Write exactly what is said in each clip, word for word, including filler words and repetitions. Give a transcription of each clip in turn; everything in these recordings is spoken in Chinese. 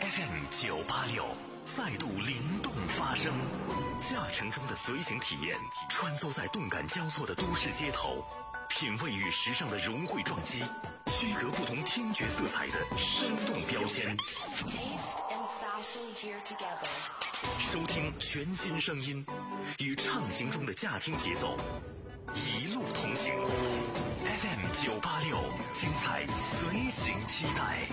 F M 九八六再度灵动发声，驾乘中的随行体验，穿梭在动感交错的都市街头，品味与时尚的融汇撞击，区隔不同听觉色彩的生动标签。收听全新声音，与畅行中的驾听节奏，一路同行。F M 九八六，精彩随行期待。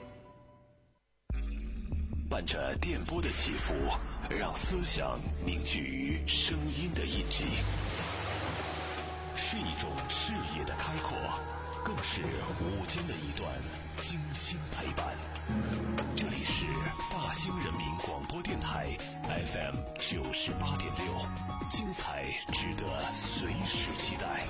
伴着电波的起伏，让思想凝聚于声音的印记，是一种视野的开阔，更是午间的一段精心陪伴。这里是大兴人民广播电台 F M 九十八点六，精彩值得随时期待。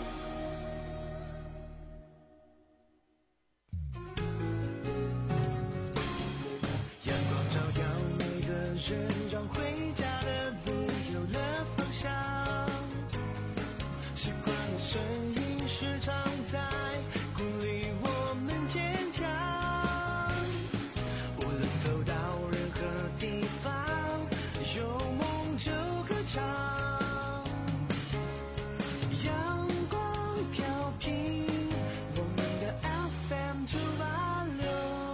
人让回家的路有了方向，习惯的声音时常在鼓励我们坚强，无论走到任何地方，有梦就歌唱，阳光调频我们的 F M 九八六。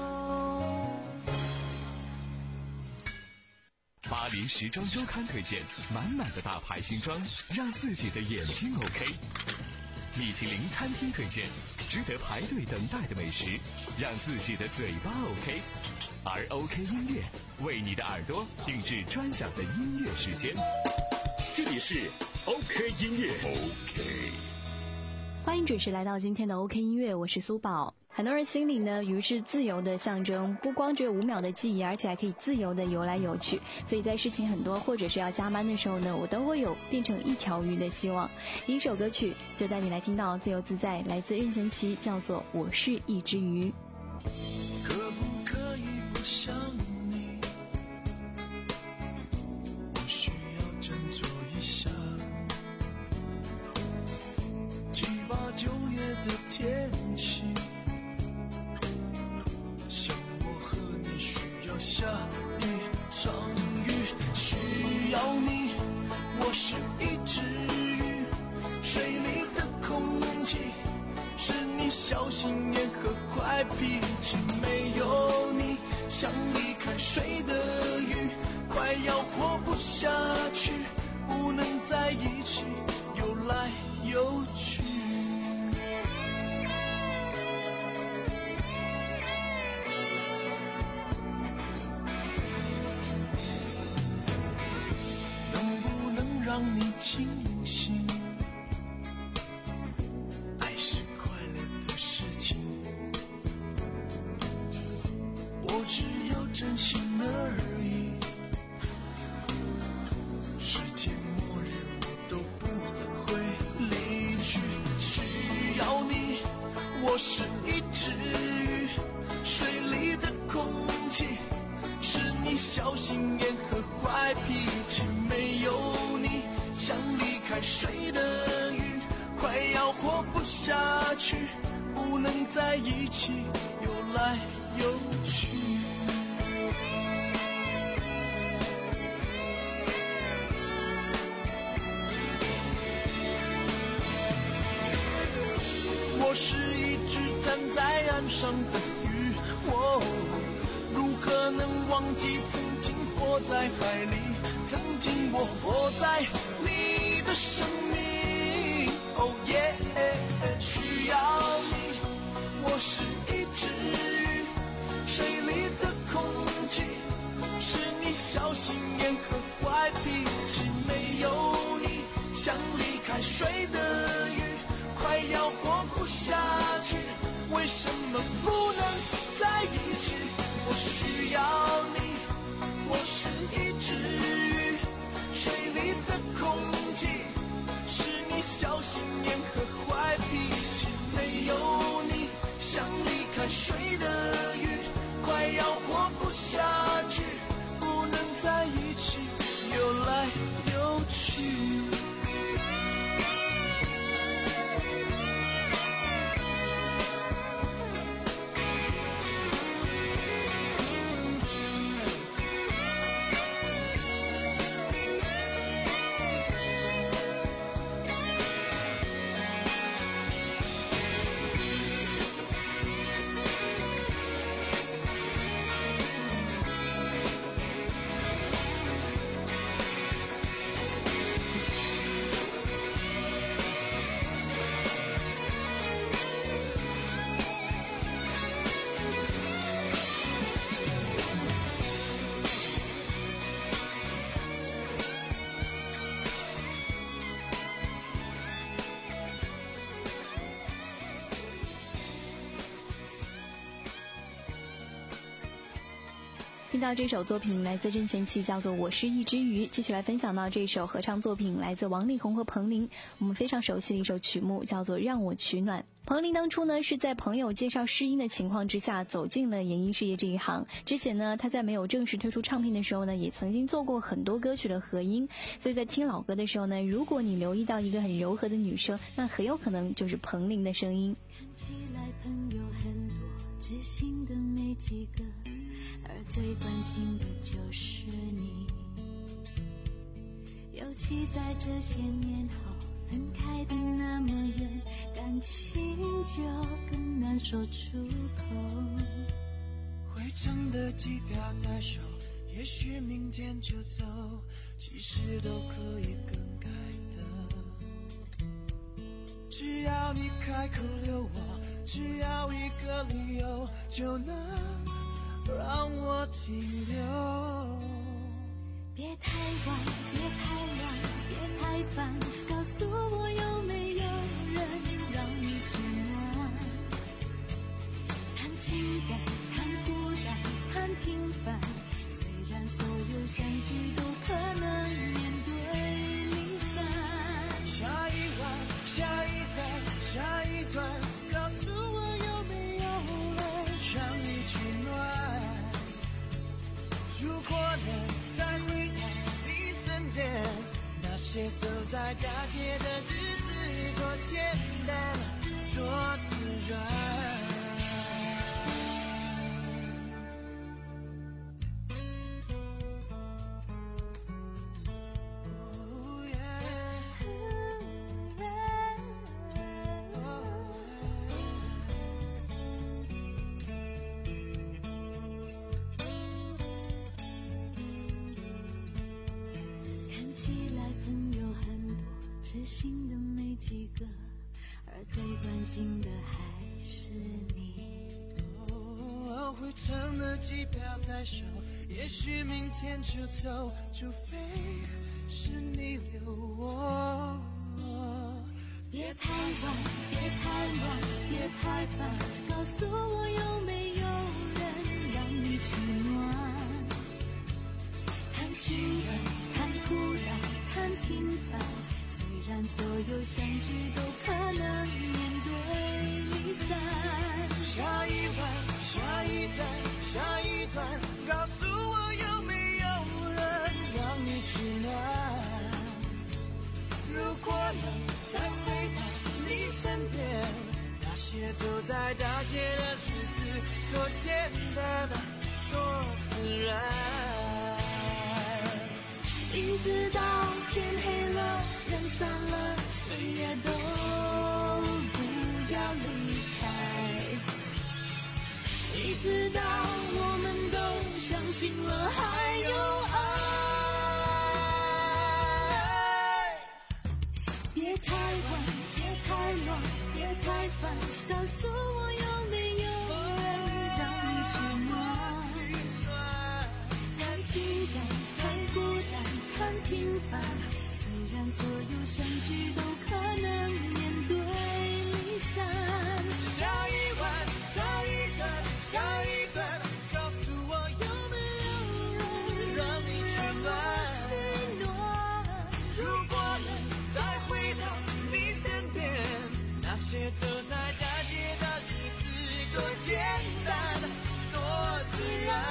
巴黎时装周刊推荐满满的大牌新装，让自己的眼睛 OK。米其林餐厅推荐值得排队等待的美食，让自己的嘴巴 OK。而 OK 音乐为你的耳朵定制专享的音乐时间，这里是 OK 音乐 OK。 欢迎准时来到今天的 OK 音乐，我是苏宝。很多人心里呢，鱼是自由的象征，不光只有五秒的记忆，而且还可以自由的游来游去。所以在事情很多或者是要加班的时候呢，我都会有变成一条鱼的希望。第一首歌曲就带你来听到自由自在，来自任贤齐，叫做《我是一只鱼》。 可不可以不想你？我需要振作一下。七八九月的天气，像我和你需要下一场雨，需要你。我是一只鱼，水里的空气是你小心眼和坏脾气，没有你像离开水的鱼，快要活不下去，不能在一起游来游去。让你清醒，爱是快乐的事情，我只有真心而已，世界末日我都不会离去，需要你。我是一只鱼，水里的空气是你小心眼和坏脾气，没有你像离开水的鱼，快要活不下去，不能在一起游来游去。我是一只站在岸上的鱼，我如何能忘记曾经活在海里，曾经我活在你的生命。哦耶，需要你。我是一只鱼，水里的空气是你小心眼和坏脾气，没有你像离开水的鱼，快要活不下去，为什么不能在一起？我需要你。我是一只鱼，水里的空气是你小心眼和听到这首作品来自任贤齐，叫做《我是一只鱼》。继续来分享到这首合唱作品来自王力宏和彭羚，我们非常熟悉的一首曲目，叫做《让我取暖》。彭羚当初呢是在朋友介绍试音的情况之下走进了演艺事业这一行。之前呢她在没有正式推出唱片的时候呢，也曾经做过很多歌曲的合音，所以在听老歌的时候呢，如果你留意到一个很柔和的女声，那很有可能就是彭羚的声音。 看起来朋友很多，知心的没几个，而最关心的就是你。尤其在这些年后分开的那么远，感情就更难说出口。 回程的机票在手，也许明天就走，其实都可以更改的。只要你开口留我，只要一个理由，就能让我停留。 别太晚，别太乱，别太烦，告诉我有没有人让你取暖。谈情感，谈孤单，谈平凡，虽然所有相聚都可能面对离散。 下一晚，下一站，下一段，告诉我有没有人让你取暖。如果能再回到你身边，那些走在大街的日子多简单，多自然。 知心的没几个，而最关心的还是你。 哦，回程的机票在手，也许明天就走，除非是你留我。 别太晚，别太乱，别太烦，告诉我有没有人让你取暖。谈情感，谈孤单，谈平凡，虽然所有相聚都可能面对离散。 下一晚，下一站，下一段，告诉我有没有人让你取暖。如果能再回到你身边，那些走在大街的日子多简单，多自然。 一直到天黑了，人散了，谁也都不要离开。一直到我们都相信了还有爱。别太晚，别太乱，别太烦，告诉我有没有人让你取暖。谈情感，谈孤单，谈平凡，虽然所有相聚都可能面对离散。 下一晚，下一站，下一段，告诉我有没有人让你取暖。如果能再回到你身边，那些走在大街的日子多简单，多自然。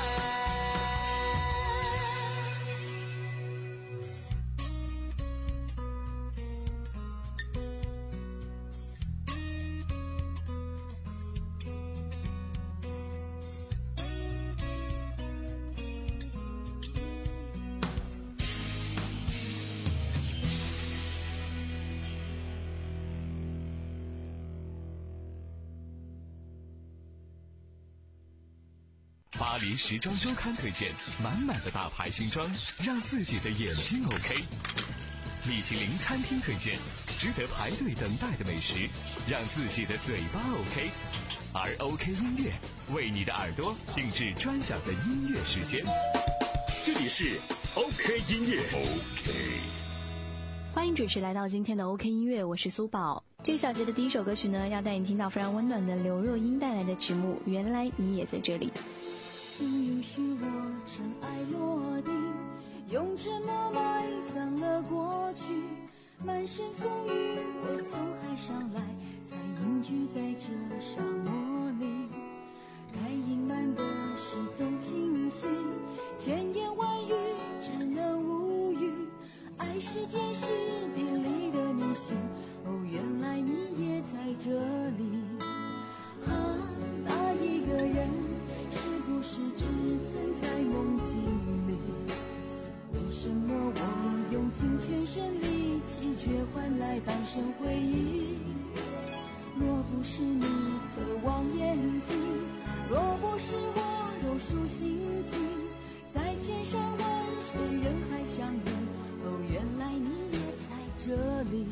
巴黎时装周刊推荐满满的大牌新装，让自己的眼睛 OK。米其林餐厅推荐值得排队等待的美食，让自己的嘴巴 OK。而 OK 音乐为你的耳朵定制专享的音乐时间。 这里是 OK 音乐 OK。 欢迎准时来到今天的 OK 音乐，我是苏宝。这个小节的第一首歌曲呢，要带你听到非常温暖的刘若英带来的曲目《原来你也在这里》。 请允许我尘埃落定，用沉默埋葬了过去。满身风雨，我从海上来，才隐居在这沙漠里。该隐瞒的事总清晰，千言万语只能无语。爱是天时地利的迷信，哦，原来你也在这里。啊，那一个人是不是只存在梦境里？为什么我用尽全身力气，却换来半生回忆？若不是你渴望眼睛，若不是我有书心情，在千山万水人海相遇，哦，原来你也在这里。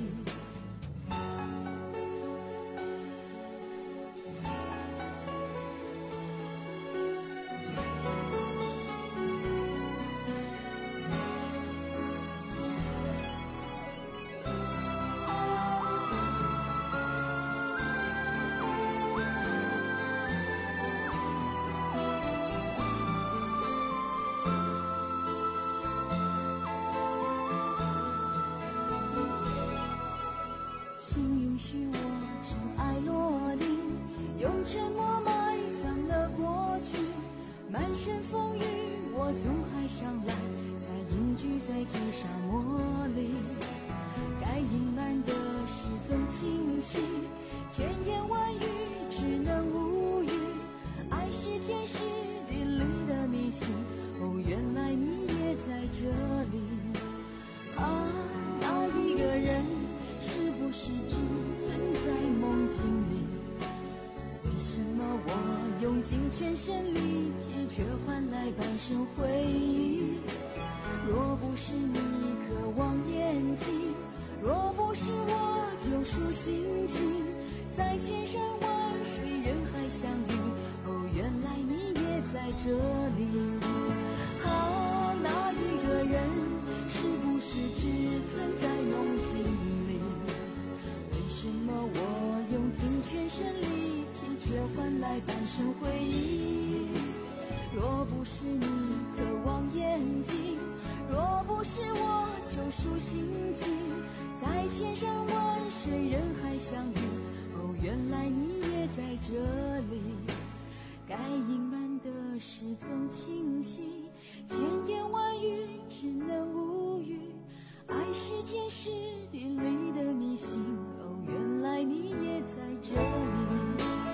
沉默埋葬了过去，满身风雨我从海上来，才隐居在这沙漠里。该隐瞒的事总清晰，千言万语只能无语。爱是天时地利的迷信，哦，原来你也在这里。啊，那一个人是不是只存在梦境里？为什么我用尽全身力气，却换来半生回忆？若不是你渴望眼睛，若不是我救赎心情，在千山万水人海相遇，哦，原来你也在这里。啊，那一个人是不是只存在梦境里？为什么我用尽全身力气，却换来半生回忆？若不是你渴望眼睛，若不是我救赎心情，在千山万水人海相遇，哦，原来你也在这里。该隐瞒的事总清晰，千言万语只能无语。爱是天时地利的迷信，哦，原来你也在这里。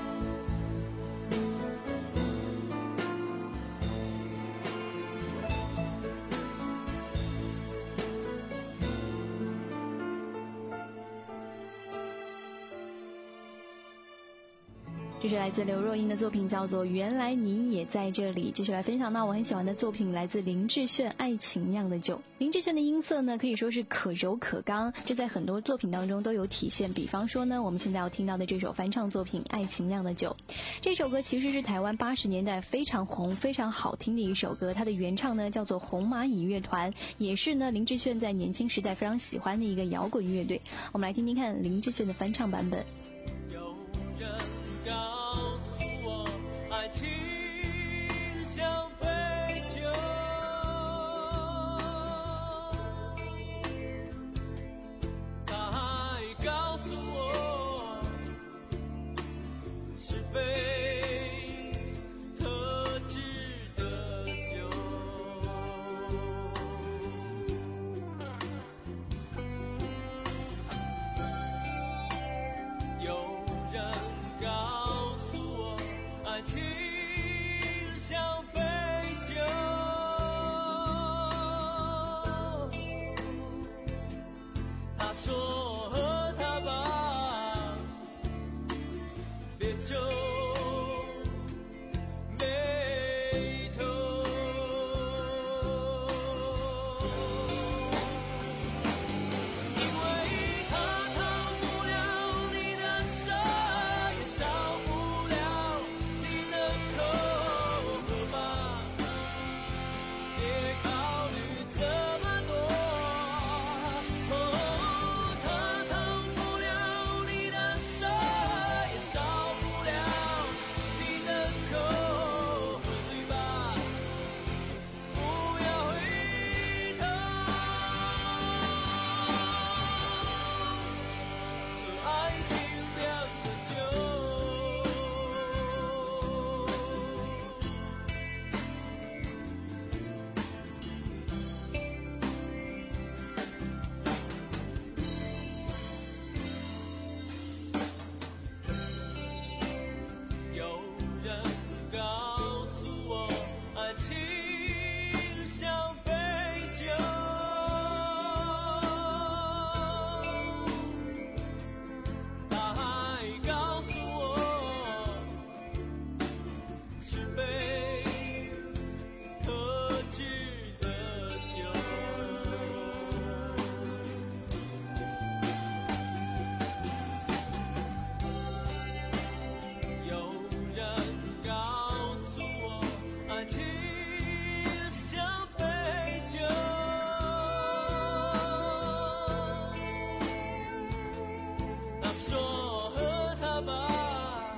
这是来自刘若英的作品，叫做《原来你也在这里》。继续来分享到我很喜欢的作品，来自林志炫《爱情酿的酒》。林志炫的音色呢，可以说是可柔可刚，这在很多作品当中都有体现。比方说呢，我们现在要听到的这首翻唱作品《爱情酿的酒》，这首歌其实是台湾八十年代非常红、非常好听的一首歌。它的原唱呢叫做红蚂蚁乐团，也是呢林志炫在年轻时代非常喜欢的一个摇滚乐队。我们来听听看林志炫的翻唱版本。 有人告诉我，爱情像杯酒，他还告诉我，是杯特制的酒。有人告爱情像杯酒，那说和他吧，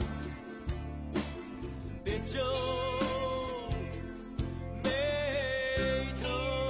别皱眉头。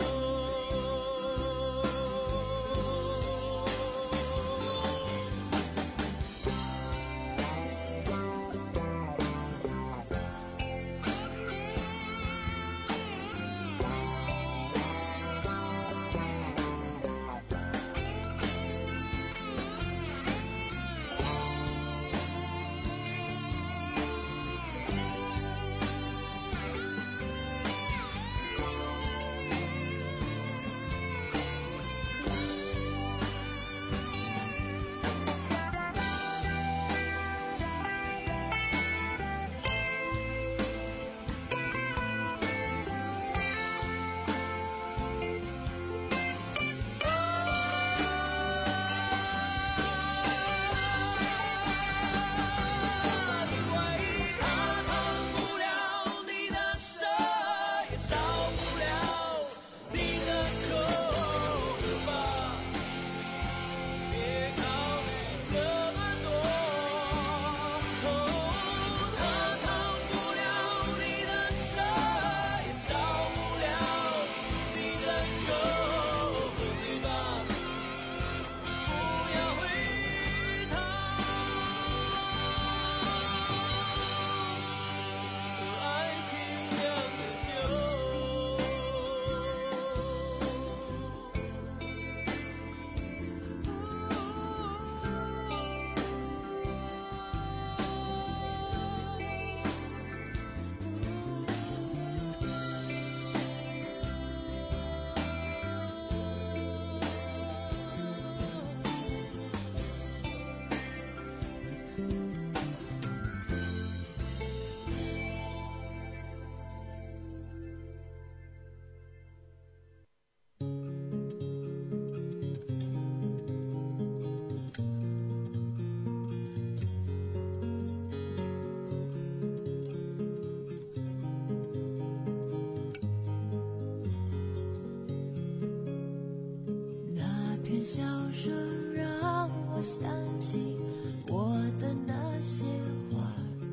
笑声让我想起我的那些花，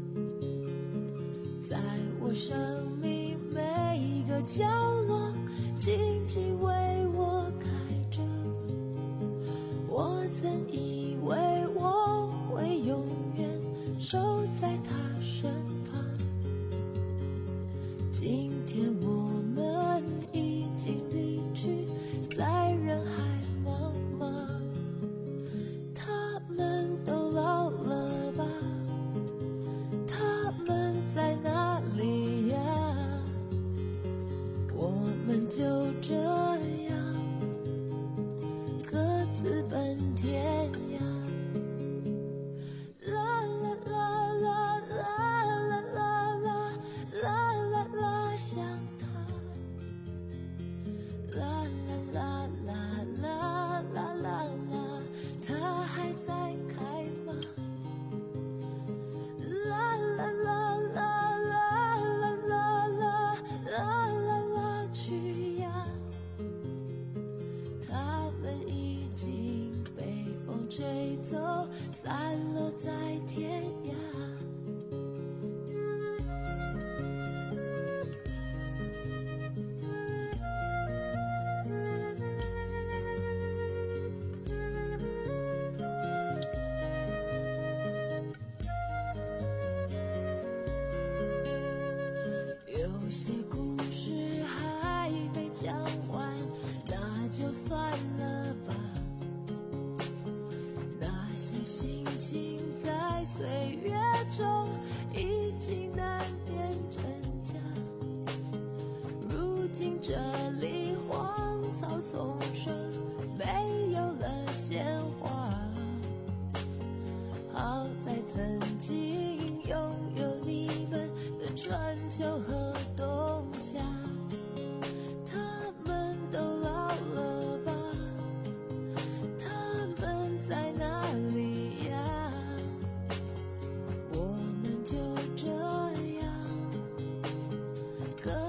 在我生命每一个角落静静为我开着。我曾以为我会永远守在他身旁，今天我们已经离去，在人海就这样各自奔天涯，啦啦啦啦啦啦啦啦啦啦啦，想他，啦啦啦啦啦啦啦啦，他还在开吗？啦啦啦啦啦啦啦啦啦啦啦，去。吹走，散落在天涯。有些故事还没讲完，那就算了吧。心情在岁月中已经难辨真假，如今这里荒草丛生，没有了鲜花。好在曾经拥有你们的春秋和冬夏，他们都老了吧？他们在哪里？就这样，各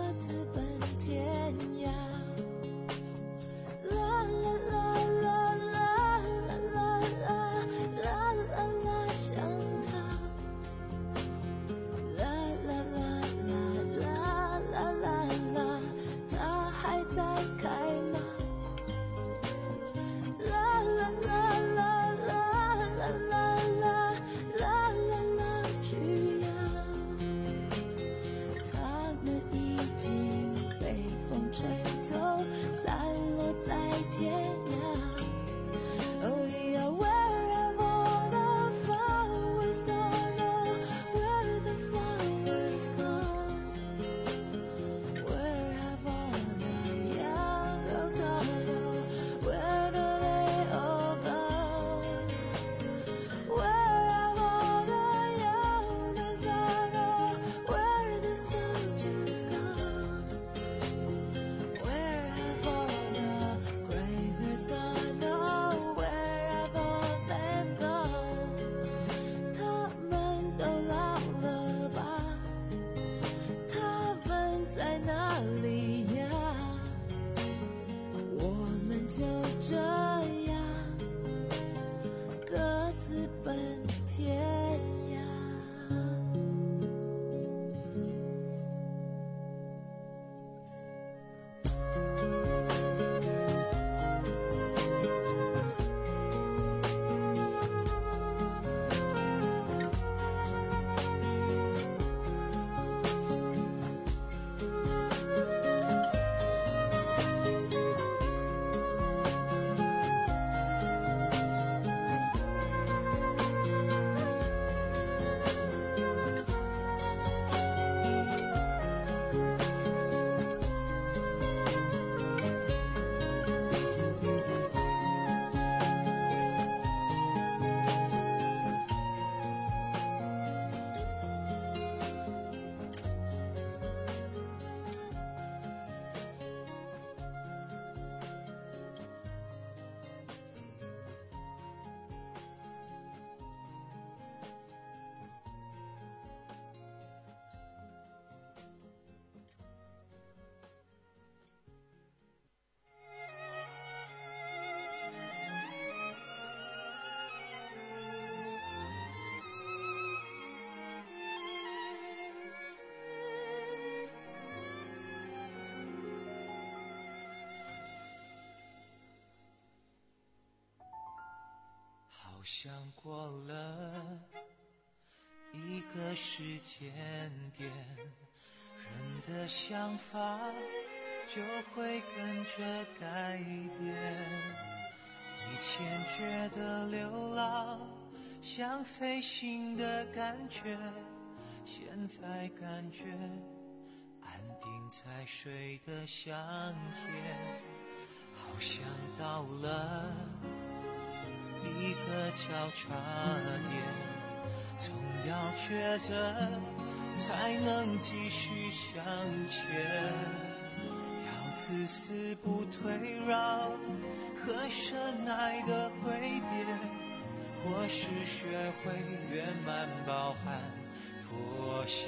像过了一个时间点，人的想法就会跟着改变。以前觉得流浪像飞行的感觉，现在感觉安定在水的香甜，好像到了一个交叉点，总要抉择才能继续向前，要自私不退让和深爱的挥别，或是学会圆满包含妥协。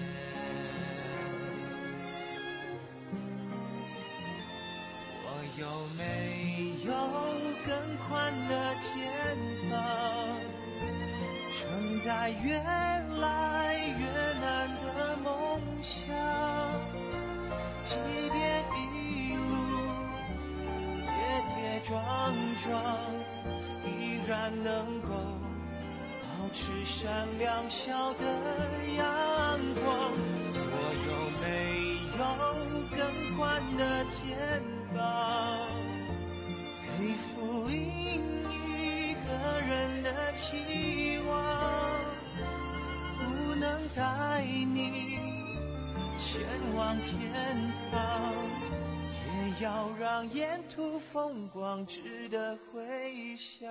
我有没有更宽的肩膀，承载越来越难的梦想，即便一路跌跌撞撞，依然能够保持闪亮笑的阳光。我有没有更宽的肩膀，背负另一个人的期望，不能带你前往天堂，也要让沿途风光值得回想。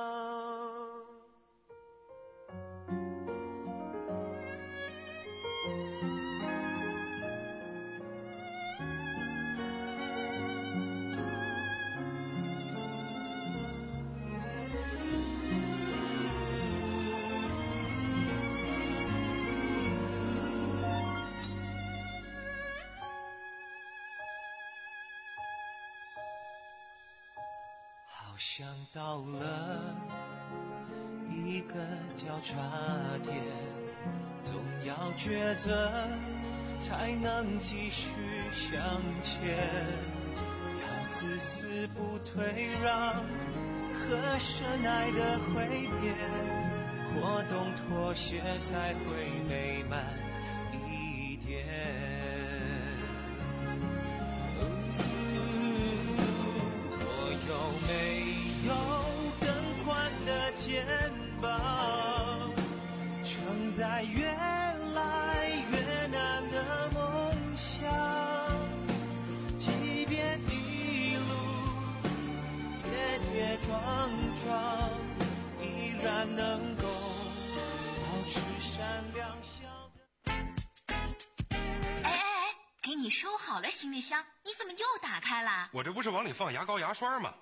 好像到了一个交叉点，总要抉择才能继续向前，要自私不退让和深爱的挥别，或懂妥协才会美满一点。有没有更宽的肩膀，承载越来越难的梦想，即便一路跌跌撞撞，依然能够保持闪亮笑的。 哎哎哎，给你收好了行李箱，你怎么又打开了？ 我这不是往里放牙膏牙刷吗？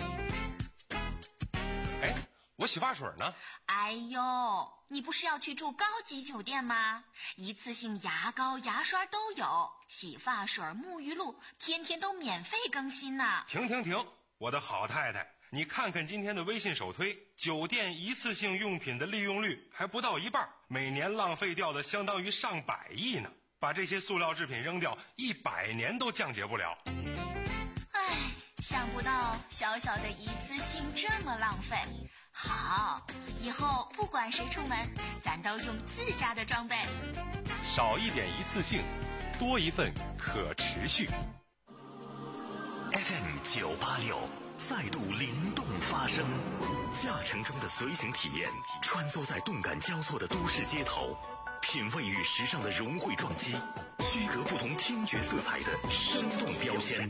哎，我洗发水呢？ 哎呦，你不是要去住高级酒店吗？一次性牙膏牙刷都有，洗发水沐浴露天天都免费更新呢。 停停停，我的好太太，你看看今天的微信首推，酒店一次性用品的利用率还不到一半，每年浪费掉的相当于上百亿呢。把这些塑料制品扔掉，一百年都降解不了。 唉，想不到小小的一次性这么浪费。好，以后不管谁出门，咱都用自家的装备。 少一点一次性，多一份可持续。 F M 九八六再度灵动发声，驾乘中的随行体验，穿梭在动感交错的都市街头，品味与时尚的融汇撞击，区隔不同听觉色彩的生动标签。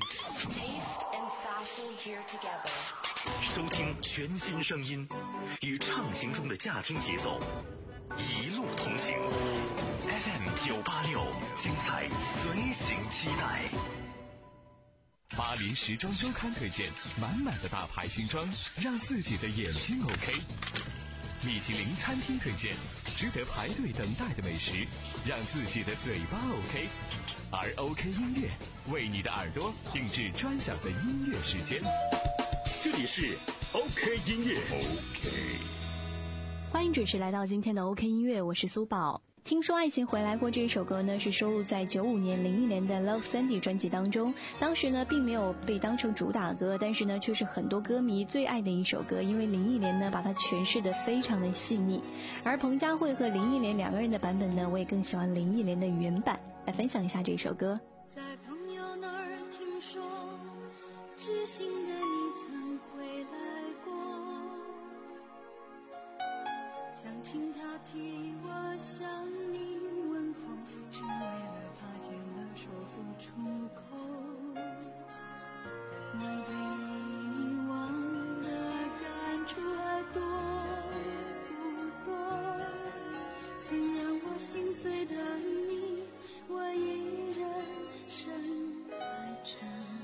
收听全新声音，与畅行中的驾听节奏，一路同行。F M 九八六，精彩随行期待。 巴黎时装周刊推荐满满的大牌新装，让自己的眼睛 OK。米其林餐厅推荐值得排队等待的美食，让自己的嘴巴 OK。而 OK 音乐为你的耳朵定制专享的音乐时间。 这里是 OK 音乐 OK。 欢迎准时来到今天的 OK 音乐，我是苏宝。 听说爱情回来过这一首歌呢，是收录在九五年林忆莲的 Love Sandy 专辑当中。当时呢并没有被当成主打歌，但是呢却是很多歌迷最爱的一首歌，因为林忆莲呢把它诠释得非常的细腻。而彭佳慧和林忆莲两个人的版本呢，我也更喜欢林忆莲的原版。来分享一下这首歌。 在朋友那儿听说，知心的你曾回来过，想请他替我向你问候，只为了怕见了说不出口。你对以往的感触还多不多？曾让我心碎的你，我依然深爱着。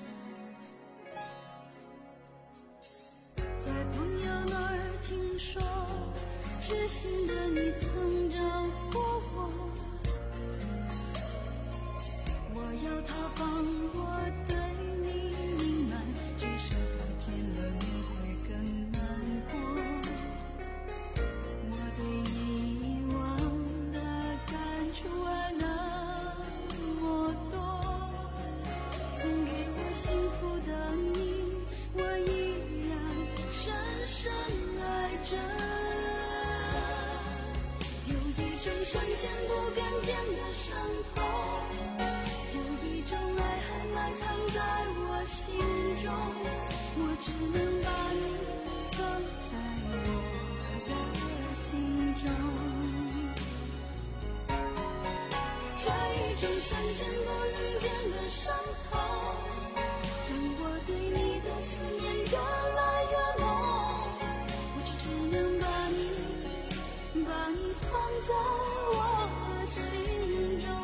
在朋友那儿听说，知心的你曾找过我，我要他帮我对你隐瞒，只是他见了你会更难过。我对以往的感触还那么多，曾给我幸福的你，我依然深深爱着。有一种想见不敢见的伤痛，有一种爱还埋藏在我心中，我只能把你放在我的心中。这一种想见不能见的伤痛，让我对你的思念越来越浓，我只只能把你把你放在我心中。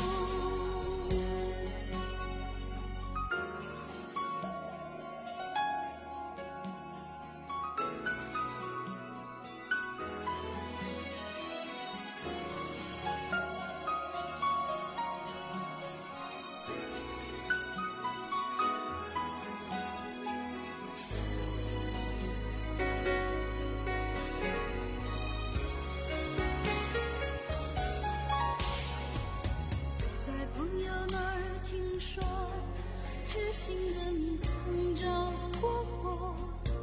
在朋友那儿听说，知心的你曾找过我，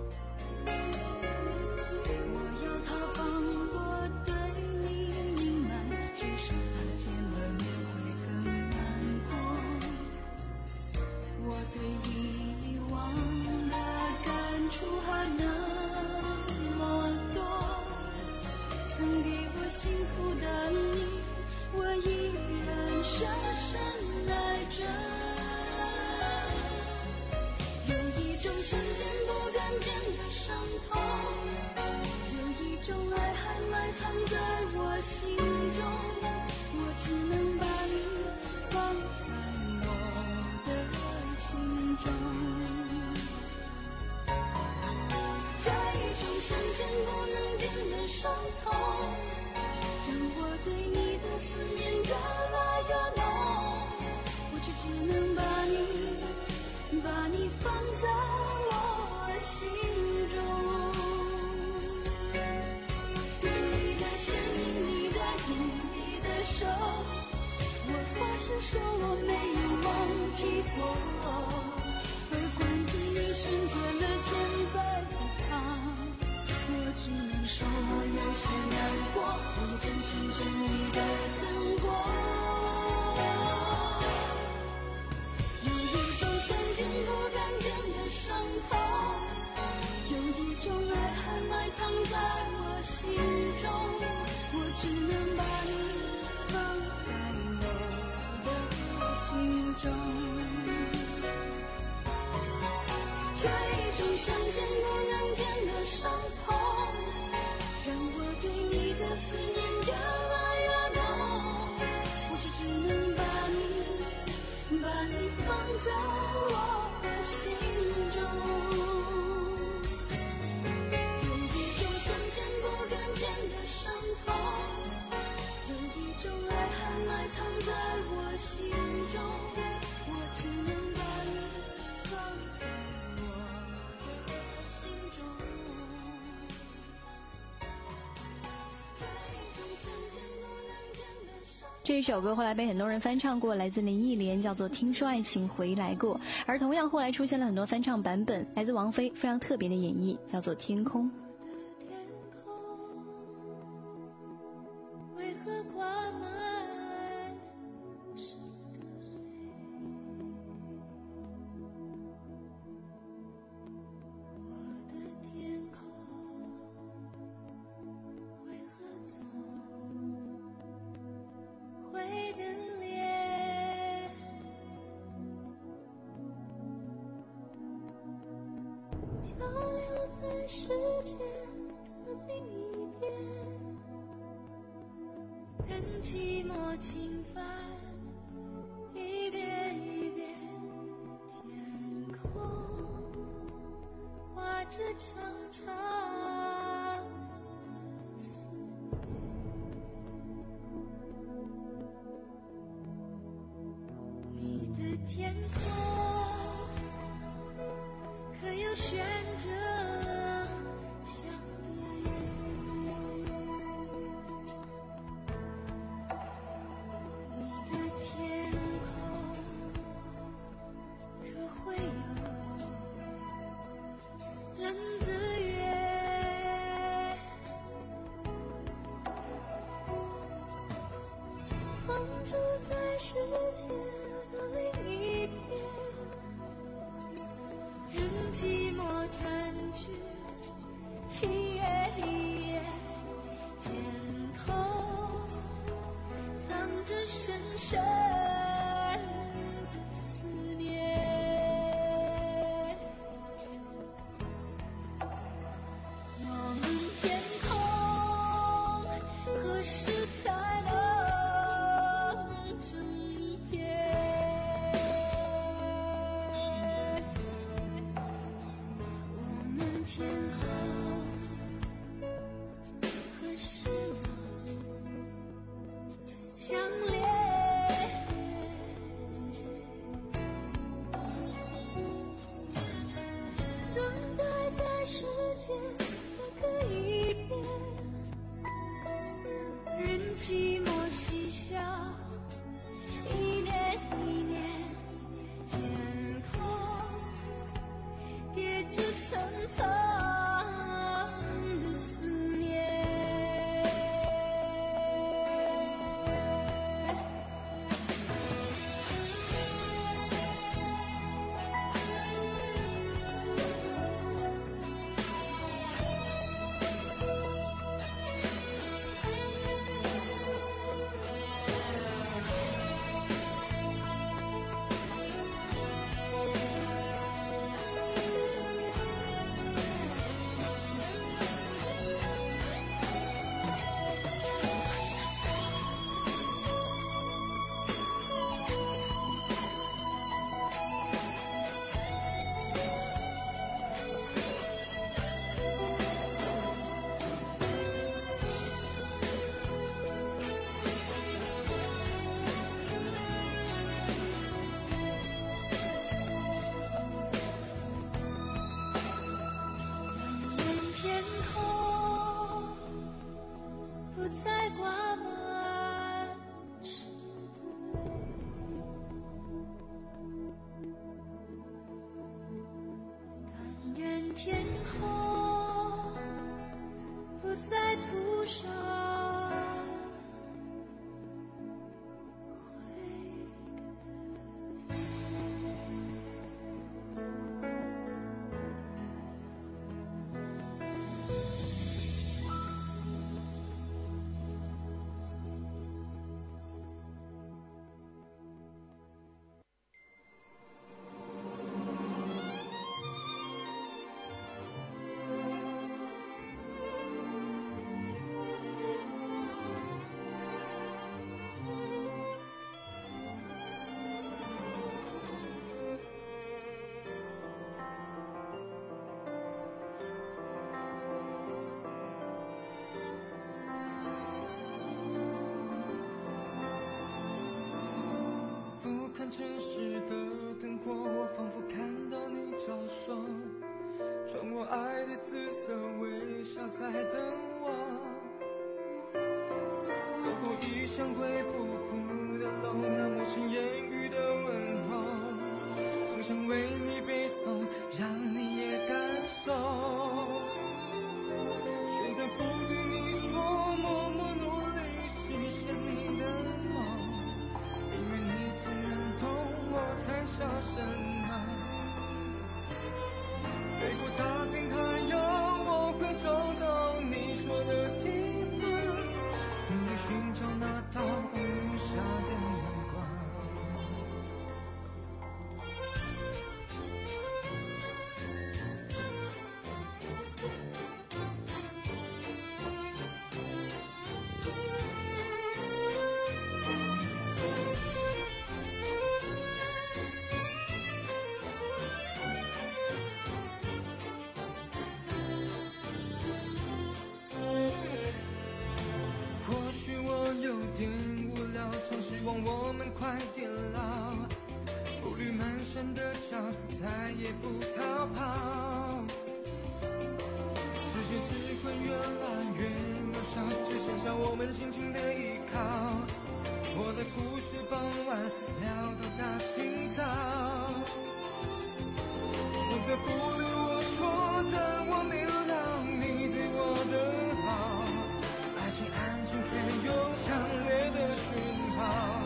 我要他帮我对你隐瞒，只是他见了面会更难过。我对以往的感触还那么多，曾给我幸福的你，我依然深深爱着。有一种想见不敢见的伤痛，有一种爱还埋藏在我心中，我只能把你放在我的心中。这一种想见不能见的伤痛，让我对你的思念越来越浓，我只只能把你把你放在我心中。对你的声音，你的影，你的手，我发誓说我没有忘记过。而关于你选择了现在的他，我只能说我有些难过，我真心真意的等过。有一种想见不敢见的伤痛，有一种爱还埋藏在我心中，我只能把你放在我的心中。这一种想见不能见的伤痛，让我对你的思念越来越浓，我只只能把你把你放在我心中。有一种想见不敢见的伤痛，有一种爱还埋藏在我心中，我只能把你放在我的心中。 这一首歌后来被很多人翻唱过，来自林忆莲，叫做《听说爱情回来过》。而同样后来出现了很多翻唱版本，来自王菲非常特别的演绎，叫做《天空》。 为何挂满是个泪？我的天空为何总会更烈？漂流在世界的另一边，任寂寞侵犯，一遍一遍，天空画着长长的思念。你的天空可有悬着香的云？你的天空可会有冷的月？放逐在世界的另一边，任寂寞占据一夜一夜，天空藏着深深的思念。我们天空何时才能整片？我们天空何时能相连？等待在世界的各一边，任寂寞嬉笑，一年一年，天空叠着层层的思念。愿天空不再挂满湿的泪，但愿天空不再涂上看城市的灯火，我仿佛看到你照双，穿我爱的紫色微笑在等我，走过一场会不楼，那不情言语的问候，总想为你背诵，让你也感受。选择不对你说，默默努力实现你的梦，因为你总能懂我在笑什么。飞过大片海洋，我会找到你说的地方，努力寻找那道无暇的阳光。或许我有点无聊，常希望我们快点老，顾虑满身的伤，再也不逃跑。世界只会越来越渺小，只剩下我们轻轻的依靠。我的故事傍晚聊到大清早，选择不对我说，但我明了你对我的好，爱情安静却有强烈的讯号。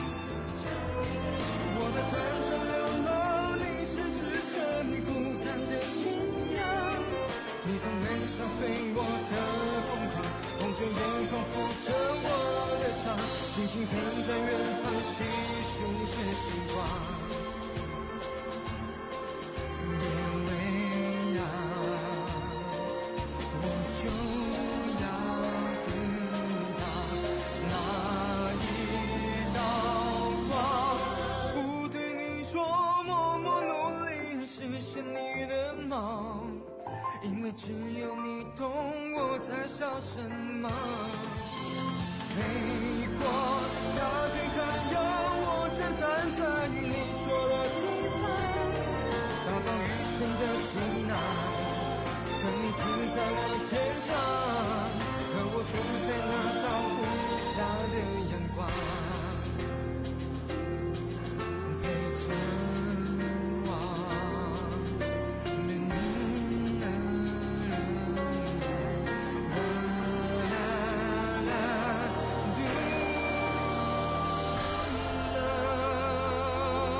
我的单车流浪，你是支撑孤单的信仰，你总能相随我的疯狂，红着眼眶扶着我的伤，轻轻喷在远方细数着星光。别为难，我就要等到那一道光，不对你说，默默努力实现你的梦，因为只有你懂我在笑什么。飞过大片海洋，我站站在你说的地方，大放余生的行囊，等你停在我肩上，和我住在那道无暇的阳光，陪着我。啦啦啦啦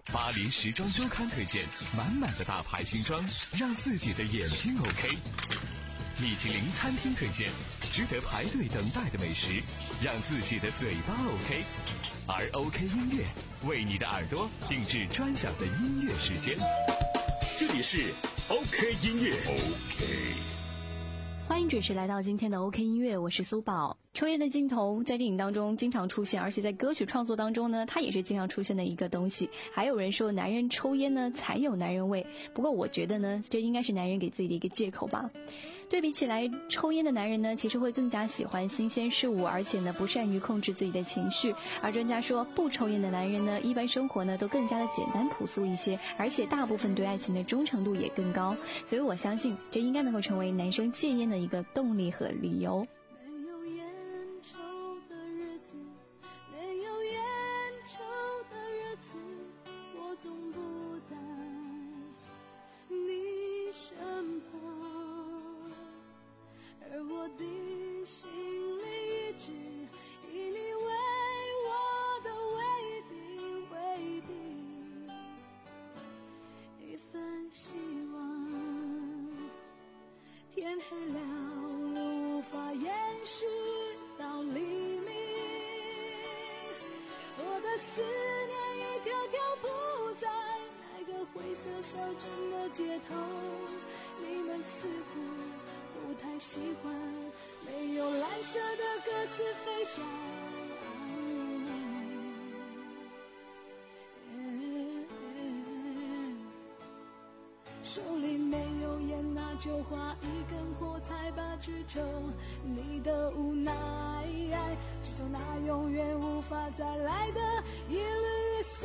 巴黎时装周刊推荐满满的大牌新装，让自己的眼睛 OK。米其林餐厅推荐值得排队等待的美食，让自己的嘴巴 OK。而 OK 音乐为你的耳朵定制专享的音乐时间。 这里是 OK 音乐 OK。 欢迎准时来到今天的 OK 音乐，我是苏宝。抽烟的镜头在电影当中经常出现，而且在歌曲创作当中呢，它也是经常出现的一个东西。还有人说男人抽烟呢才有男人味，不过我觉得呢，这应该是男人给自己的一个借口吧。对比起来，抽烟的男人呢，其实会更加喜欢新鲜事物，而且呢，不善于控制自己的情绪。而专家说，不抽烟的男人呢，一般生活呢都更加的简单朴素一些，而且大部分对爱情的忠诚度也更高。所以我相信，这应该能够成为男生戒烟的一个动力和理由。 没有烟抽的日子，没有烟抽的日子，我总不在你身旁，而我的心里一直以你为我的唯一唯一，一份希望。天黑了，路无法延续到黎明，我的思念一条条铺在那个灰色小镇的街头，你们似乎不太喜欢没有蓝色的鸽子飞翔，手里没有烟，那就划一根火柴吧去抽，你的无奈，去抽那永远无法再来的一缕死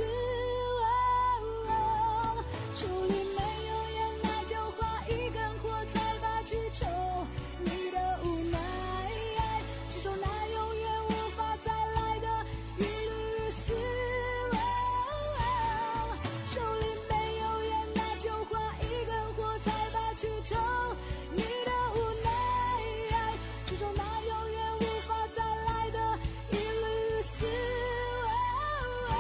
亡。手里没有烟，那就划一根火柴吧去抽，你的无奈，去抽那永远无法再来的一缕死亡。手里没有烟，那就划一根火柴吧去抽，你的无奈，去抽那永远无法再来的一缕死亡。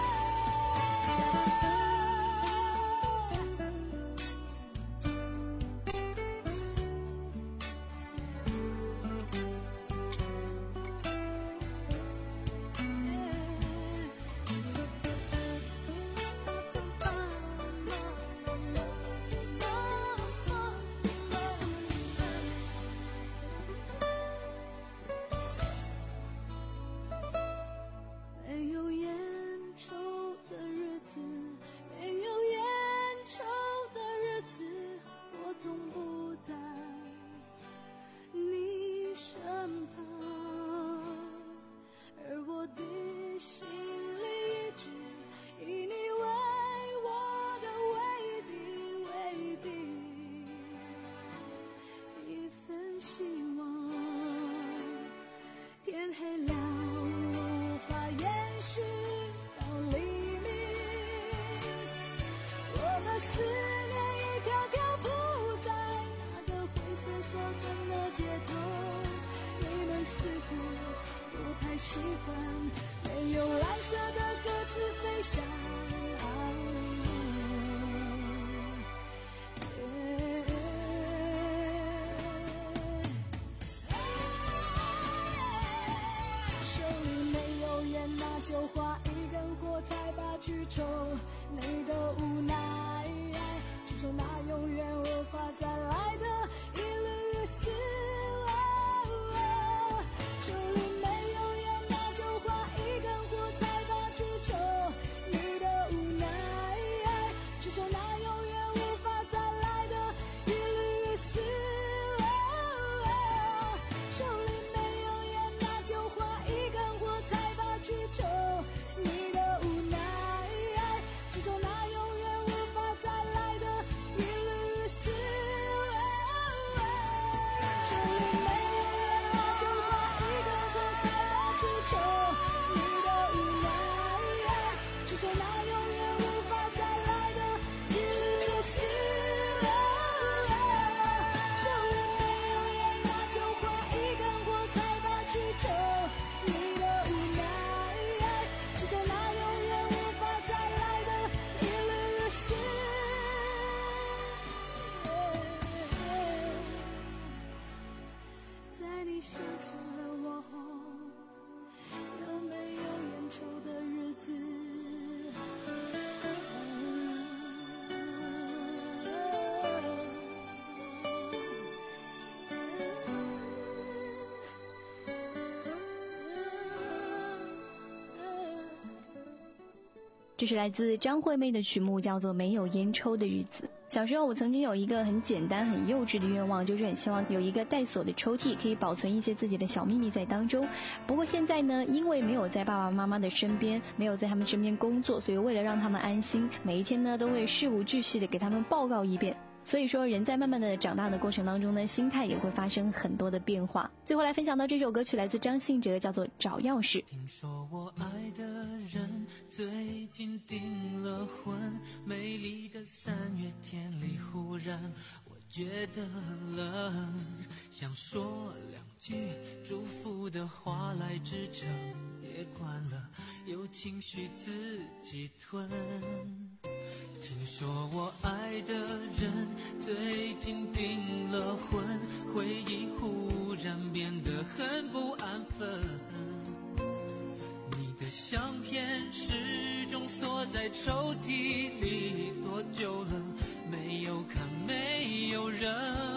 没有烟抽的日子，没有烟抽的日子，我总不在你身旁，而我的心里一直以你为我的唯一唯一，一份希望。天黑了，无法延续到黎明，我的思念一条条铺在那个灰色小镇的街头，你们似乎不太喜欢没有蓝色的鸽子飞翔，手里没有烟，那就划一根火柴吧去抽，你的无奈，去抽那永远无法再来的一缕死亡。手里没有烟，那就划一根火柴吧去抽，你的无奈，去抽那永远无法再来的一缕死亡。手里没有烟，那就划一根火柴吧去抽，你的无奈，去抽那永远无法再来的一缕死亡。 这是来自张惠妹的曲目，叫做《没有烟抽的日子》。小时候我曾经有一个很简单很幼稚的愿望，就是很希望有一个带锁的抽屉，可以保存一些自己的小秘密在当中。不过现在呢，因为没有在爸爸妈妈的身边，没有在他们身边工作，所以为了让他们安心，每一天呢都会事无巨细的给他们报告一遍。所以说人在慢慢的长大的过程当中呢，心态也会发生很多的变化。最后来分享到这首歌曲，来自张信哲，叫做《找钥匙》。 听说我爱的人最近订了婚，美丽的三月天里忽然我觉得冷，想说两句祝福的话来支撑，别管了，有情绪自己吞。听说我爱的人最近订了婚，回忆忽然变得很不安分，你的相片始终锁在抽屉里，多久了没有看没有人，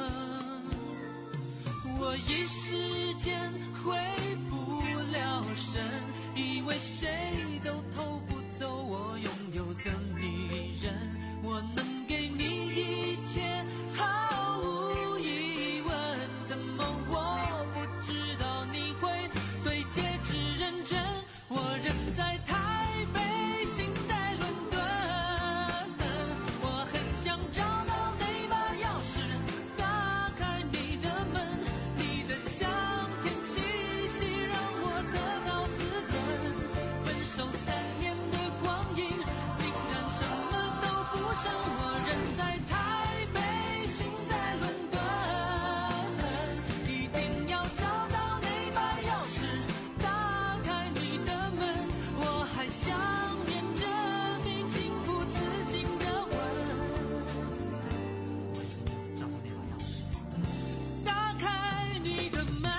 我一时间回不了神，以为谁都偷不走我拥有的女人，我能给你一切毫无疑问，怎么我不知道你会对戒指认真，我人在台北心在伦敦，我很想找到那把钥匙打开你的门，你的香甜气息让我得到滋润，分手三年的光阴竟然什么都不剩，我人在台北心在伦敦，一定要找到那把钥匙打开你的门，我还想念着你情不自禁的吻，我一定要找到那把钥匙打开你的门。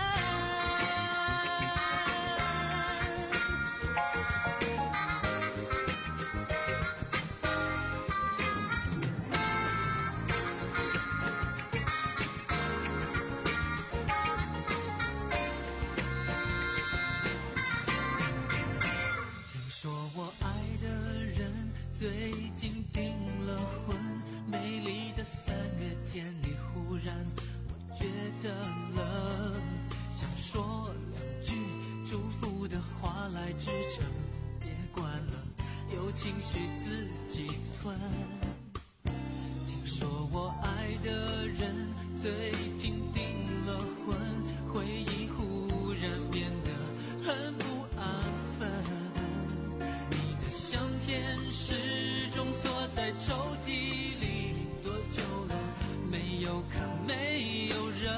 听说我爱的人最近订了婚，美丽的三月天里忽然我觉得冷，想说两句祝福的话来支撑，别管了，有情绪自己吞。听说我爱的人最近订了婚，回忆忽然变得很不安分，你的相片始终锁在抽屉里，多久了没有看没有人，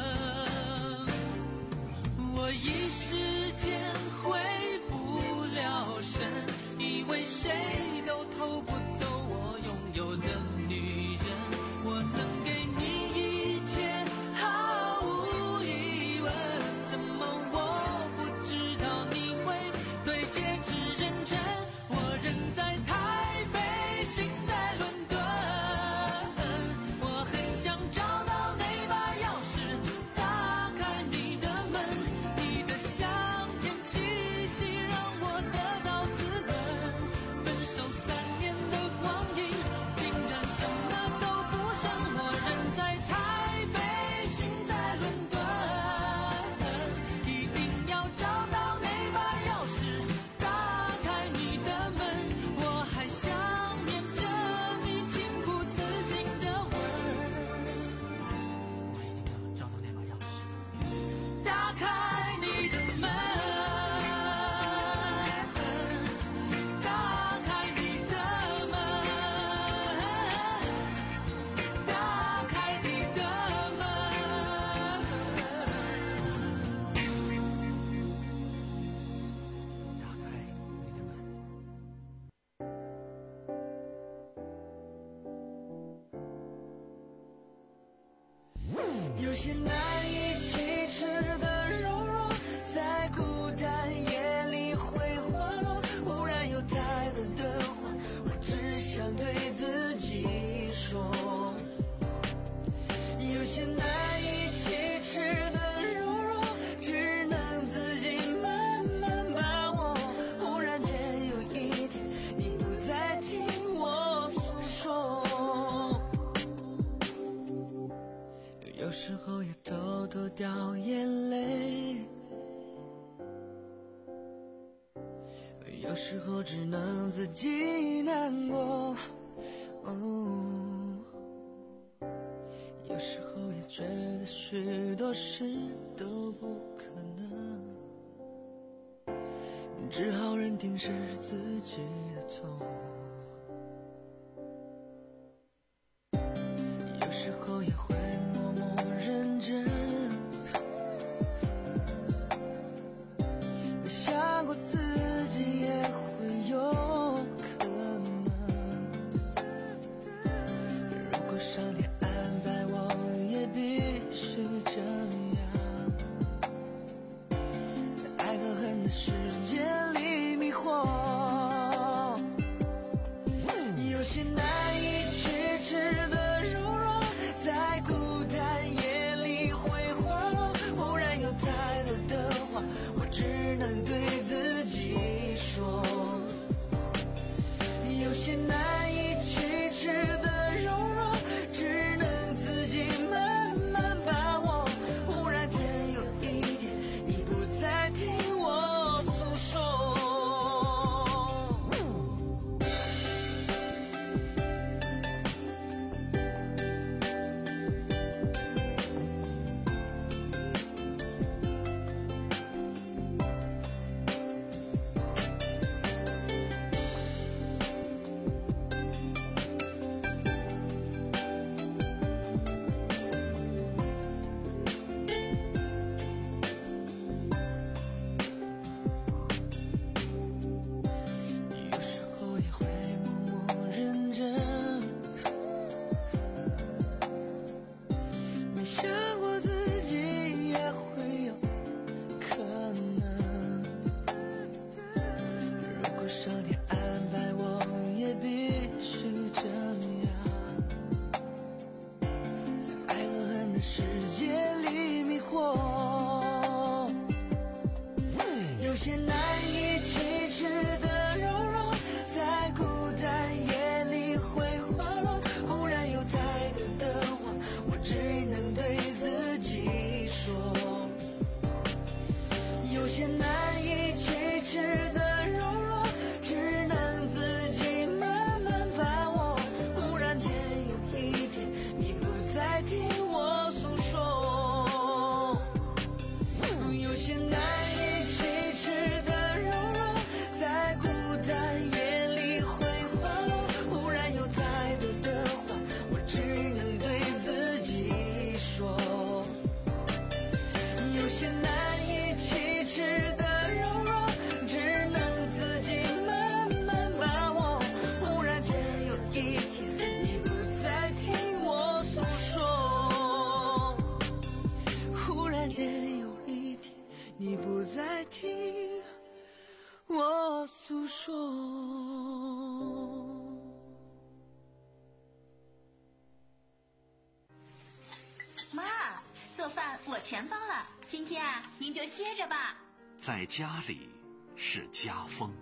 我一时间回不了神，以为谁都偷不走我拥有的女人，我能给你一切毫无疑问，怎么我不知道你会对戒指认真，我人在台北心在伦敦，我很想找到那把钥匙打开你的门，你的香甜气息让我得到滋润，分手三年的光阴竟然什么都不剩，我人在台北心在伦敦，一定要找到那把钥匙打开你的门，我还想念着你情不自禁的吻，我一定要找到那把钥匙打开你的门，打开你的门，打开你的门，打开你的门。 有些难以启齿的柔弱，在孤单夜里会滑落。忽然有太多的话，我只想对自己说。有些难以启齿的柔弱，只能自己慢慢把握。忽然间有一天，你不在有时候也偷偷掉眼泪，有时候只能自己难过，哦，有时候也觉得许多事都不可能，只好认定是自己的错。有时候也会默默认真，没想过自己也会有可能。如果上天安排，我也必须这样，在爱和恨的世界里迷惑，有些难以启齿的柔弱，在孤单夜里会滑落。忽然有太多的话，我只能对自己说。有些难以启齿的柔弱，只能自己慢慢把握。忽然间有一天，你不再听我诉说。有时候也会默默认真，没想过自己也会有可能。如果上天安排，我也必须这样，在爱和恨的世界里迷惑。有些难以启齿的柔弱，在孤单夜里会滑落。忽然有太多的话，我只能对自己说。有些难以启齿的柔弱，只能自己慢慢把握。忽然间有一天，你不再听我诉说。有些难以启齿的柔弱，在孤单夜里会滑落。忽然有太多的话，我只能对自己说。有些难以启齿的柔弱，只能自己慢慢把握。忽然间有一天，你不再听我诉说。忽然间有一天，你不再听我诉说。 妈，做饭我全包了，今天啊，您就歇着吧。 在家里是家风，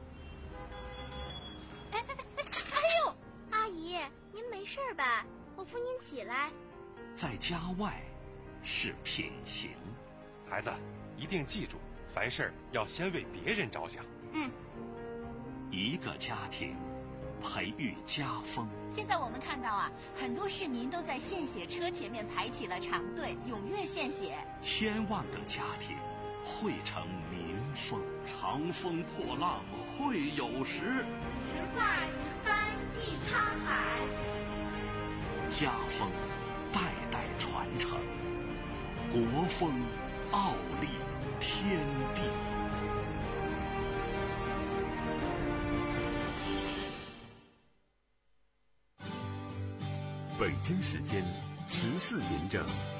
哎哎哎哎呦，阿姨，您没事吧？我扶您起来。 在家外是品行。 孩子，一定记住，凡事要先为别人着想。 嗯， 一个家庭培育家风。 现在我们看到啊，很多市民都在献血车前面排起了长队，踊跃献血。 千万个家庭汇成民风，长风破浪会有时， 直挂云帆济沧海。 家风代代传承，国风傲立天地。 北京时间十四点整。